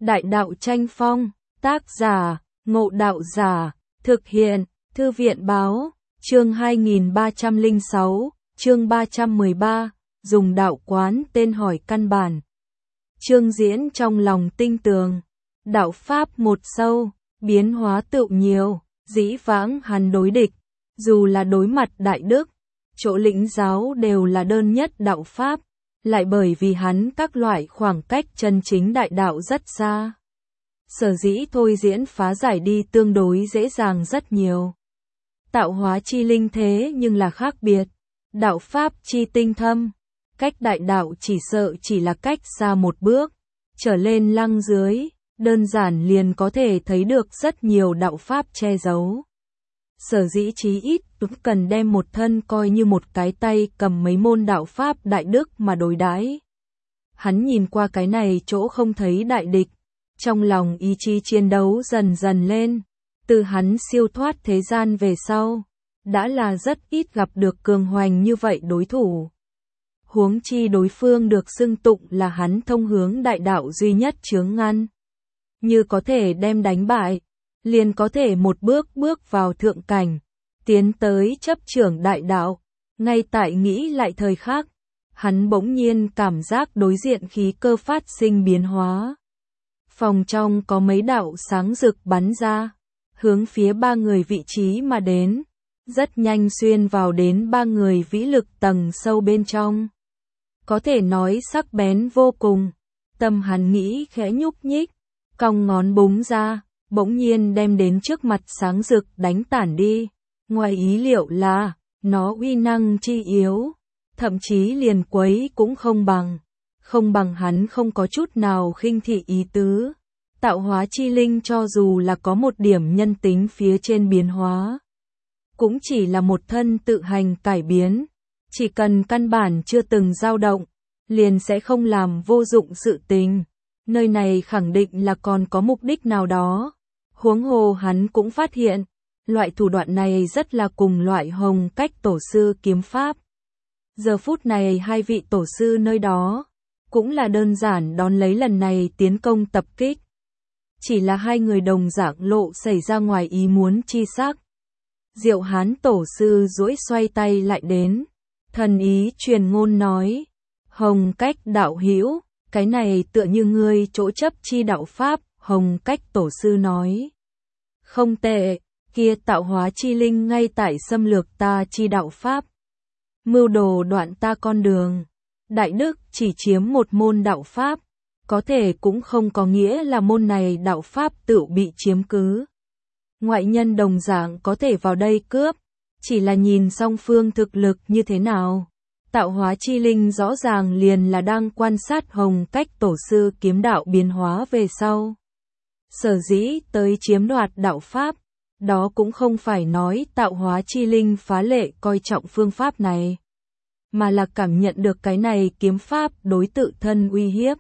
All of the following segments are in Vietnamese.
Đại đạo tranh phong, tác giả, Ngộ Đạo Giả, thực hiện, Thư viện báo, chương 2306, chương 313, dùng đạo quán tên hỏi căn bản. Chương diễn trong lòng tinh tường, đạo pháp một sâu, biến hóa tựu nhiều, dĩ vãng hắn đối địch, dù là đối mặt đại đức, chỗ lĩnh giáo đều là đơn nhất đạo pháp, lại bởi vì hắn các loại khoảng cách chân chính đại đạo rất xa. Sở dĩ thôi diễn phá giải đi tương đối dễ dàng rất nhiều. Tạo hóa chi linh thế nhưng là khác biệt, đạo pháp chi tinh thâm, cách đại đạo chỉ sợ chỉ là cách xa một bước, trở lên lăng dưới, đơn giản liền có thể thấy được rất nhiều đạo pháp che giấu. Sở dĩ chí ít cũng cần đem một thân coi như một cái tay cầm mấy môn đạo pháp đại đức mà đối đãi. Hắn nhìn qua cái này chỗ không thấy đại địch, trong lòng ý chí chiến đấu dần dần lên, từ hắn siêu thoát thế gian về sau, đã là rất ít gặp được cường hoành như vậy đối thủ. Huống chi đối phương được xưng tụng là hắn thông hướng đại đạo duy nhất chướng ngăn. Như có thể đem đánh bại, liền có thể một bước bước vào thượng cảnh, tiến tới chấp trưởng đại đạo. Ngay tại nghĩ lại thời khắc, hắn bỗng nhiên cảm giác đối diện khí cơ phát sinh biến hóa. Phòng trong có mấy đạo sáng rực bắn ra, hướng phía ba người vị trí mà đến, rất nhanh xuyên vào đến ba người vĩ lực tầng sâu bên trong. Có thể nói sắc bén vô cùng, tâm hắn nghĩ khẽ nhúc nhích, cong ngón búng ra, bỗng nhiên đem đến trước mặt sáng rực đánh tản đi. Ngoài ý liệu là, nó uy năng chi yếu, thậm chí liền quấy cũng không bằng hắn không có chút nào khinh thị ý tứ. Tạo hóa chi linh cho dù là có một điểm nhân tính phía trên biến hóa, cũng chỉ là một thân tự hành cải biến, chỉ cần căn bản chưa từng dao động, liền sẽ không làm vô dụng sự tình. Nơi này khẳng định là còn có mục đích nào đó. Huống hồ hắn cũng phát hiện, loại thủ đoạn này rất là cùng loại Hồng Cách tổ sư kiếm pháp. Giờ phút này hai vị tổ sư nơi đó, cũng là đơn giản đón lấy lần này tiến công tập kích. Chỉ là hai người đồng dạng lộ xảy ra ngoài ý muốn chi sắc. Diệu Hán tổ sư duỗi xoay tay lại đến, thần ý truyền ngôn nói, Hồng Cách đạo hữu, cái này tựa như ngươi chỗ chấp chi đạo pháp. Hồng Cách tổ sư nói, không tệ, kia tạo hóa chi linh ngay tại xâm lược ta chi đạo pháp, mưu đồ đoạn ta con đường. Đại đức chỉ chiếm một môn đạo pháp, có thể cũng không có nghĩa là môn này đạo pháp tự bị chiếm cứ. Ngoại nhân đồng dạng có thể vào đây cướp, chỉ là nhìn song phương thực lực như thế nào. Tạo hóa chi linh rõ ràng liền là đang quan sát Hồng Cách tổ sư kiếm đạo biến hóa về sau. Sở dĩ tới chiếm đoạt đạo pháp, đó cũng không phải nói tạo hóa chi linh phá lệ coi trọng phương pháp này, mà là cảm nhận được cái này kiếm pháp đối tự thân uy hiếp.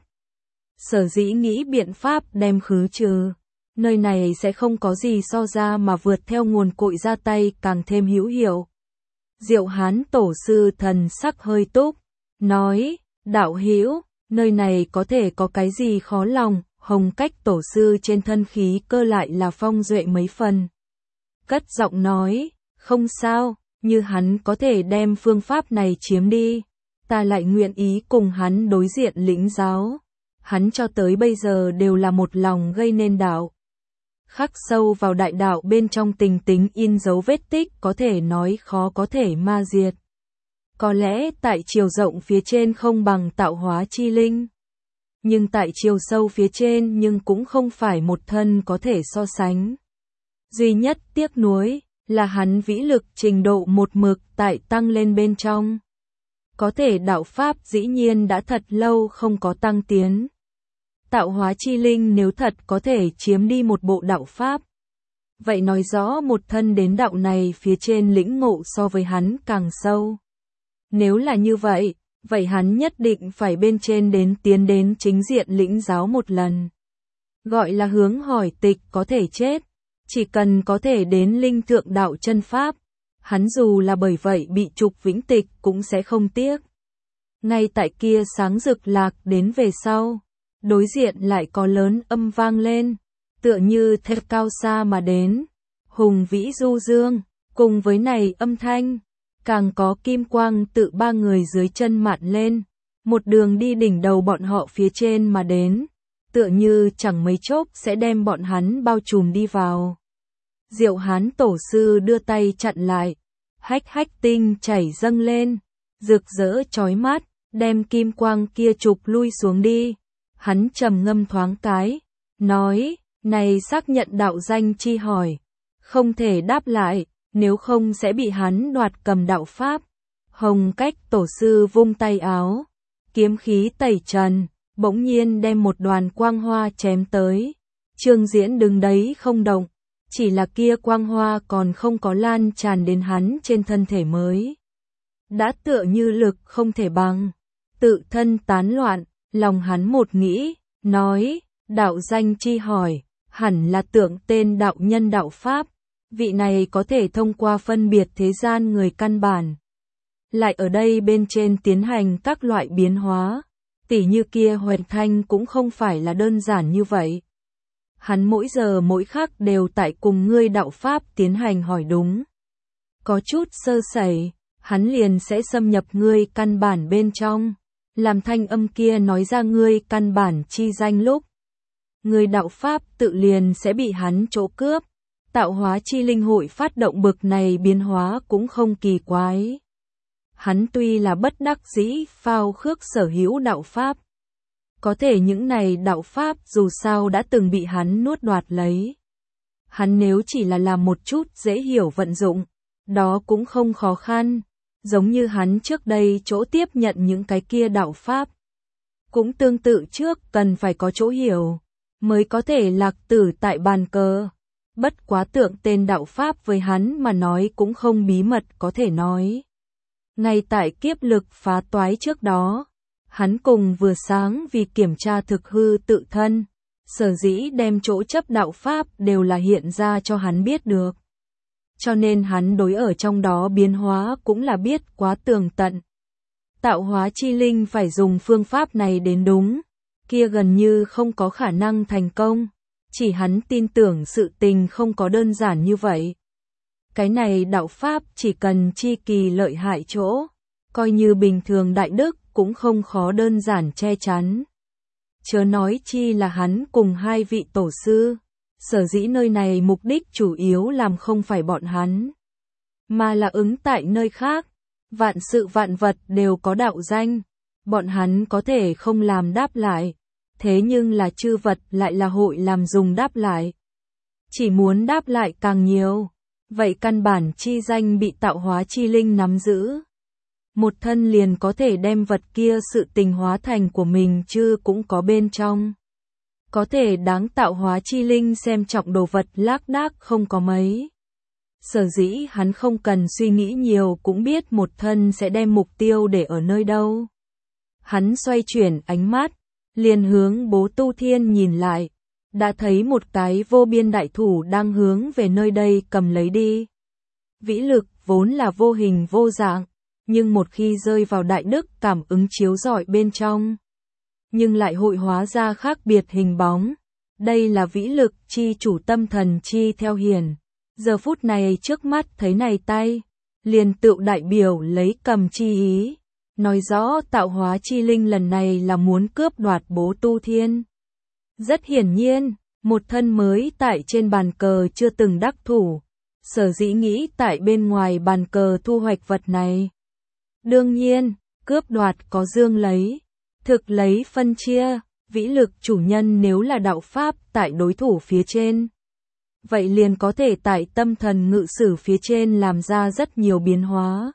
Sở dĩ nghĩ biện pháp đem khứ trừ, nơi này sẽ không có gì so ra mà vượt theo nguồn cội ra tay càng thêm hữu hiệu. Diệu Hán tổ sư thần sắc hơi túc, nói, đạo hữu, nơi này có thể có cái gì khó lòng. Hồng Cách tổ sư trên thân khí cơ lại là phong duệ mấy phần. Cất giọng nói, không sao, như hắn có thể đem phương pháp này chiếm đi, ta lại nguyện ý cùng hắn đối diện lĩnh giáo. Hắn cho tới bây giờ đều là một lòng gây nên đạo. Khắc sâu vào đại đạo bên trong tình tính in dấu vết tích có thể nói khó có thể ma diệt. Có lẽ tại chiều rộng phía trên không bằng tạo hóa chi linh, nhưng tại chiều sâu phía trên nhưng cũng không phải một thân có thể so sánh. Duy nhất tiếc nuối là hắn vĩ lực trình độ một mực tại tăng lên bên trong. Có thể đạo pháp dĩ nhiên đã thật lâu không có tăng tiến. Tạo hóa chi linh nếu thật có thể chiếm đi một bộ đạo pháp, vậy nói rõ một thân đến đạo này phía trên lĩnh ngộ so với hắn càng sâu. Nếu là như vậy, vậy hắn nhất định phải bên trên đến tiến đến chính diện lĩnh giáo một lần. Gọi là hướng hỏi tịch có thể chết, chỉ cần có thể đến linh thượng đạo chân pháp, hắn dù là bởi vậy bị trục vĩnh tịch cũng sẽ không tiếc. Ngay tại kia sáng rực lạc đến về sau, đối diện lại có lớn âm vang lên, tựa như thép cao xa mà đến, hùng vĩ du dương, cùng với này âm thanh, càng có kim quang tự ba người dưới chân mạn lên, một đường đi đỉnh đầu bọn họ phía trên mà đến, tựa như chẳng mấy chốc sẽ đem bọn hắn bao trùm đi vào. Diệu Hán tổ sư đưa tay chặn lại, hách hách tinh chảy dâng lên, rực rỡ chói mắt, đem kim quang kia trục lui xuống đi. Hắn trầm ngâm thoáng cái, nói, này xác nhận đạo danh chi hỏi, không thể đáp lại, nếu không sẽ bị hắn đoạt cầm đạo pháp. Hồng Cách tổ sư vung tay áo, kiếm khí tẩy trần, bỗng nhiên đem một đoàn quang hoa chém tới. Trương Diễn đứng đấy không động, chỉ là kia quang hoa còn không có lan tràn đến hắn trên thân thể mới. Đã tựa như lực không thể bằng, tự thân tán loạn, lòng hắn một nghĩ, nói, đạo danh chi hỏi, hẳn là tượng tên đạo nhân đạo pháp, vị này có thể thông qua phân biệt thế gian người căn bản. Lại ở đây bên trên tiến hành các loại biến hóa, tỉ như kia Hoành Thanh cũng không phải là đơn giản như vậy. Hắn mỗi giờ mỗi khắc đều tại cùng ngươi đạo pháp tiến hành hỏi đúng. Có chút sơ sẩy, hắn liền sẽ xâm nhập ngươi căn bản bên trong, làm thanh âm kia nói ra ngươi căn bản chi danh lúc. Ngươi đạo pháp tự liền sẽ bị hắn chỗ cướp, tạo hóa chi linh hội phát động bực này biến hóa cũng không kỳ quái. Hắn tuy là bất đắc dĩ phao khước sở hữu đạo pháp, có thể những này đạo pháp dù sao đã từng bị hắn nuốt đoạt lấy. Hắn nếu chỉ là làm một chút dễ hiểu vận dụng, đó cũng không khó khăn, giống như hắn trước đây chỗ tiếp nhận những cái kia đạo pháp. Cũng tương tự trước cần phải có chỗ hiểu, mới có thể lạc tử tại bàn cờ. Bất quá tượng tên đạo pháp với hắn mà nói cũng không bí mật có thể nói. Ngay tại kiếp lực phá toái trước đó, hắn cùng vừa sáng vì kiểm tra thực hư tự thân, sở dĩ đem chỗ chấp đạo pháp đều là hiện ra cho hắn biết được. Cho nên hắn đối ở trong đó biến hóa cũng là biết quá tường tận. Tạo hóa chi linh phải dùng phương pháp này đến đúng, kia gần như không có khả năng thành công, chỉ hắn tin tưởng sự tình không có đơn giản như vậy. Cái này đạo pháp chỉ cần chi kỳ lợi hại chỗ, coi như bình thường đại đức cũng không khó đơn giản che chắn. Chớ nói chi là hắn cùng hai vị tổ sư, sở dĩ nơi này mục đích chủ yếu làm không phải bọn hắn, mà là ứng tại nơi khác, vạn sự vạn vật đều có đạo danh, bọn hắn có thể không làm đáp lại, thế nhưng là chư vật lại là hội làm dùng đáp lại. Chỉ muốn đáp lại càng nhiều, vậy căn bản chi danh bị tạo hóa chi linh nắm giữ. Một thân liền có thể đem vật kia sự tình hóa thành của mình chứ cũng có bên trong. Có thể đáng tạo hóa chi linh xem trọng đồ vật lác đác không có mấy. Sở dĩ hắn không cần suy nghĩ nhiều cũng biết một thân sẽ đem mục tiêu để ở nơi đâu. Hắn xoay chuyển ánh mắt, liền hướng Bố Tu Thiên nhìn lại, đã thấy một cái vô biên đại thủ đang hướng về nơi đây cầm lấy đi. Vĩ lực vốn là vô hình vô dạng, nhưng một khi rơi vào đại đức cảm ứng chiếu rọi bên trong, nhưng lại hội hóa ra khác biệt hình bóng. Đây là vĩ lực chi chủ tâm thần chi theo hiển. Giờ phút này trước mắt thấy này tay, liền tự đại biểu lấy cầm chi ý, nói rõ tạo hóa chi linh lần này là muốn cướp đoạt Bố Tu Thiên. Rất hiển nhiên, một thân mới tại trên bàn cờ chưa từng đắc thủ, sở dĩ nghĩ tại bên ngoài bàn cờ thu hoạch vật này. Đương nhiên, cướp đoạt có dương lấy, thực lấy phân chia, vĩ lực chủ nhân nếu là đạo pháp tại đối thủ phía trên, vậy liền có thể tại tâm thần ngự sử phía trên làm ra rất nhiều biến hóa.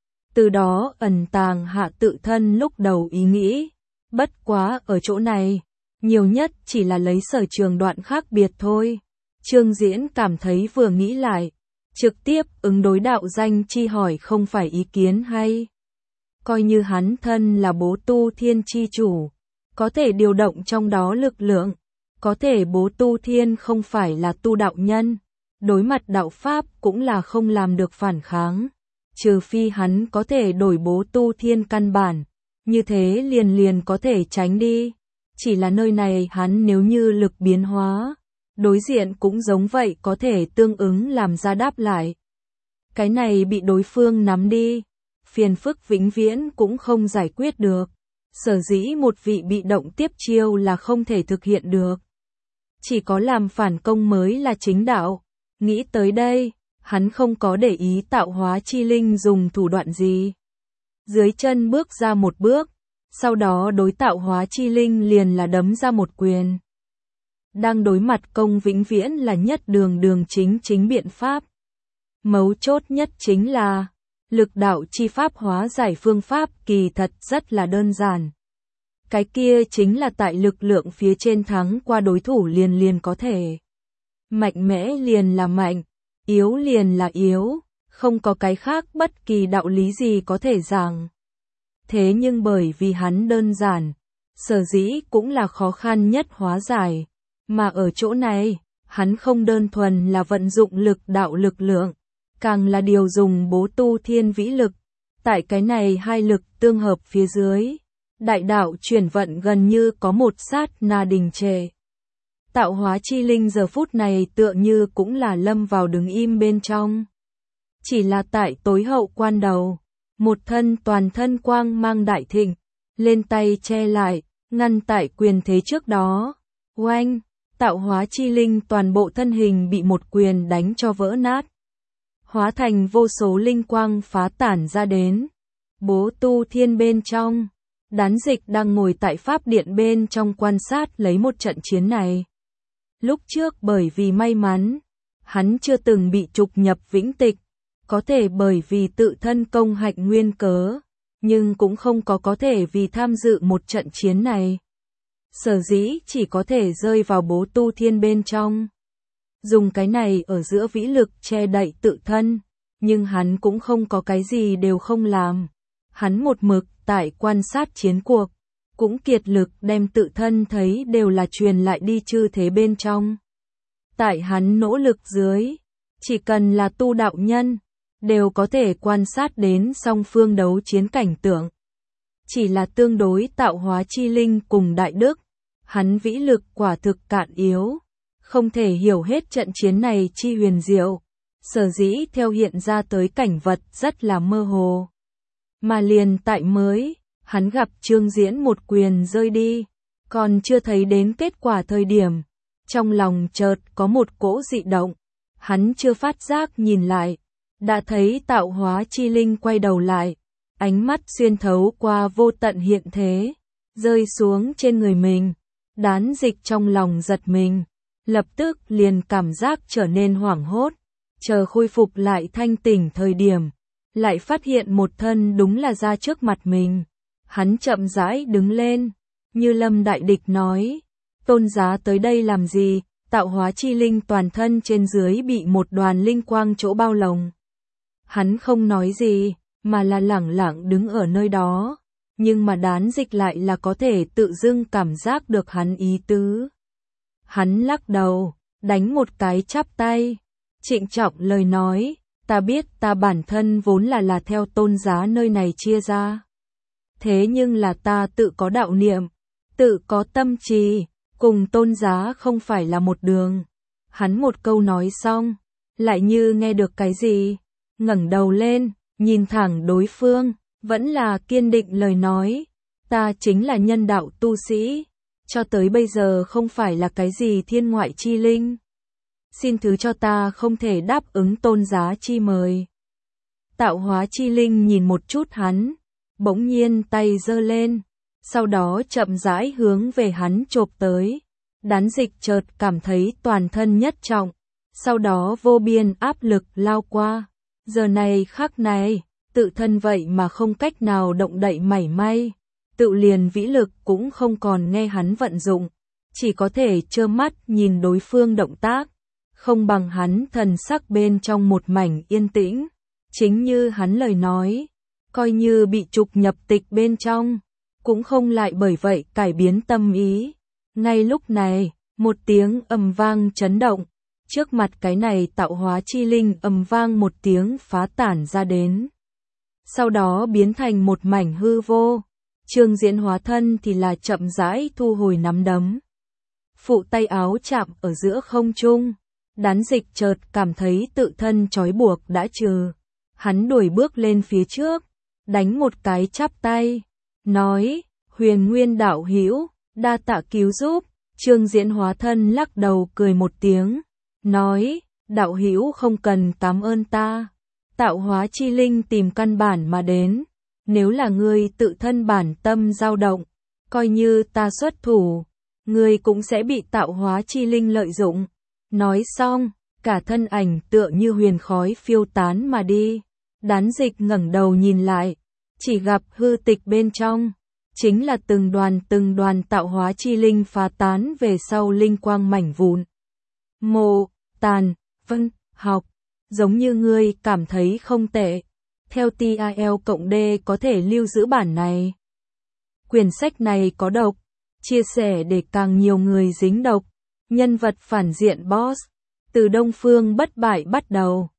Từ đó ẩn tàng hạ tự thân lúc đầu ý nghĩ, bất quá ở chỗ này, nhiều nhất chỉ là lấy sở trường đoạn khác biệt thôi. Trương Diễn cảm thấy vừa nghĩ lại, trực tiếp ứng đối đạo danh chi hỏi không phải ý kiến hay. Coi như hắn thân là Bố Tu Thiên chi chủ, có thể điều động trong đó lực lượng, có thể Bố Tu Thiên không phải là tu đạo nhân, đối mặt đạo pháp cũng là không làm được phản kháng, trừ phi hắn có thể đổi Bố Tu Thiên căn bản, như thế liền có thể tránh đi. Chỉ là nơi này hắn nếu như lực biến hóa, đối diện cũng giống vậy có thể tương ứng làm ra đáp lại. Cái này bị đối phương nắm đi, phiền phức vĩnh viễn cũng không giải quyết được. Sở dĩ một vị bị động tiếp chiêu là không thể thực hiện được. Chỉ có làm phản công mới là chính đạo. Nghĩ tới đây, hắn không có để ý tạo hóa chi linh dùng thủ đoạn gì. Dưới chân bước ra một bước, sau đó đối tạo hóa chi linh liền là đấm ra một quyền. Đang đối mặt công vĩnh viễn là nhất đường chính biện pháp. Mấu chốt nhất chính là, lực đạo chi pháp hóa giải phương pháp kỳ thật rất là đơn giản. Cái kia chính là tại lực lượng phía trên thắng qua đối thủ liền có thể. Mạnh mẽ liền là mạnh, yếu liền là yếu, không có cái khác bất kỳ đạo lý gì có thể giảng. Thế nhưng bởi vì hắn đơn giản, sở dĩ cũng là khó khăn nhất hóa giải. Mà ở chỗ này, hắn không đơn thuần là vận dụng lực đạo lực lượng, càng là điều dùng bố tu thiên vĩ lực. Tại cái này hai lực tương hợp phía dưới, đại đạo chuyển vận gần như có một sát na đình trệ. Tạo hóa chi linh giờ phút này tựa như cũng là lâm vào đứng im bên trong. Chỉ là tại tối hậu quan đầu, một thân toàn thân quang mang đại thịnh, lên tay che lại, ngăn tại quyền thế trước đó. Oanh, tạo hóa chi linh toàn bộ thân hình bị một quyền đánh cho vỡ nát. Hóa thành vô số linh quang phá tản ra đến. Bố tu thiên bên trong, Đán Dịch đang ngồi tại pháp điện bên trong quan sát lấy một trận chiến này. Lúc trước bởi vì may mắn, hắn chưa từng bị trục nhập vĩnh tịch, có thể bởi vì tự thân công hạnh nguyên cớ, nhưng cũng không có thể vì tham dự một trận chiến này. Sở dĩ chỉ có thể rơi vào bố tu thiên bên trong. Dùng cái này ở giữa vĩ lực che đậy tự thân, nhưng hắn cũng không có cái gì đều không làm. Hắn một mực tại quan sát chiến cuộc, cũng kiệt lực đem tự thân thấy đều là truyền lại đi chư thế bên trong. Tại hắn nỗ lực dưới, chỉ cần là tu đạo nhân, đều có thể quan sát đến song phương đấu chiến cảnh tượng. Chỉ là tương đối tạo hóa chi linh cùng đại đức, hắn vĩ lực quả thực cạn yếu, không thể hiểu hết trận chiến này chi huyền diệu, sở dĩ theo hiện ra tới cảnh vật rất là mơ hồ. Mà liền tại mới, hắn gặp Trương Diễn một quyền rơi đi, còn chưa thấy đến kết quả thời điểm, trong lòng chợt có một cỗ dị động, hắn chưa phát giác nhìn lại, đã thấy tạo hóa chi linh quay đầu lại, ánh mắt xuyên thấu qua vô tận hiện thế, rơi xuống trên người mình. Đán Dịch trong lòng giật mình, lập tức liền cảm giác trở nên hoảng hốt, chờ khôi phục lại thanh tỉnh thời điểm, lại phát hiện một thân đúng là ra trước mặt mình. Hắn chậm rãi đứng lên, như lâm đại địch nói, tôn giá tới đây làm gì? Tạo hóa chi linh toàn thân trên dưới bị một đoàn linh quang chỗ bao lồng. Hắn không nói gì, mà là lẳng lặng đứng ở nơi đó, nhưng mà Đán Dịch lại là có thể tự dưng cảm giác được hắn ý tứ. Hắn lắc đầu, đánh một cái chắp tay, trịnh trọng lời nói, ta biết ta bản thân vốn là theo tôn giá nơi này chia ra. Thế nhưng là ta tự có đạo niệm, tự có tâm trì, cùng tôn giá không phải là một đường. Hắn một câu nói xong, lại như nghe được cái gì, ngẩng đầu lên, nhìn thẳng đối phương, vẫn là kiên định lời nói, ta chính là nhân đạo tu sĩ, cho tới bây giờ không phải là cái gì thiên ngoại chi linh. Xin thứ cho ta không thể đáp ứng tôn giá chi mời. Tạo hóa chi linh nhìn một chút hắn, bỗng nhiên tay giơ lên, sau đó chậm rãi hướng về hắn chộp tới. Đán Dịch chợt cảm thấy toàn thân nhất trọng, sau đó vô biên áp lực lao qua. Giờ này khắc này, tự thân vậy mà không cách nào động đậy mảy may, tự liền vĩ lực cũng không còn nghe hắn vận dụng, chỉ có thể trơ mắt nhìn đối phương động tác, không bằng hắn thần sắc bên trong một mảnh yên tĩnh, chính như hắn lời nói, coi như bị trục nhập tịch bên trong, cũng không lại bởi vậy cải biến tâm ý. Ngay lúc này, một tiếng ầm vang chấn động, trước mặt cái này tạo hóa chi linh ầm vang một tiếng phá tản ra đến. Sau đó biến thành một mảnh hư vô, Trương Diễn hóa thân thì là chậm rãi thu hồi nắm đấm. Phụ tay áo chạm ở giữa không trung. Đán Dịch chợt cảm thấy tự thân trói buộc đã trừ. Hắn đuổi bước lên phía trước, đánh một cái chắp tay, nói, Huyền Nguyên đạo hữu, đa tạ cứu giúp. Trương Diễn hóa thân lắc đầu cười một tiếng, nói, đạo hữu không cần cảm ơn ta. Tạo hóa chi linh tìm căn bản mà đến, nếu là ngươi tự thân bản tâm dao động, coi như ta xuất thủ, ngươi cũng sẽ bị tạo hóa chi linh lợi dụng. Nói xong, cả thân ảnh tựa như huyền khói phiêu tán mà đi. Đán Dịch ngẩng đầu nhìn lại, chỉ gặp hư tịch bên trong, chính là từng đoàn tạo hóa chi linh phá tán về sau linh quang mảnh vụn. Mộ, Tàn, Vân, Học, giống như ngươi cảm thấy không tệ. Theo TIL+D có thể lưu giữ bản này. Quyển sách này có độc, chia sẻ để càng nhiều người dính độc. Nhân vật phản diện boss, từ Đông Phương bất bại bắt đầu.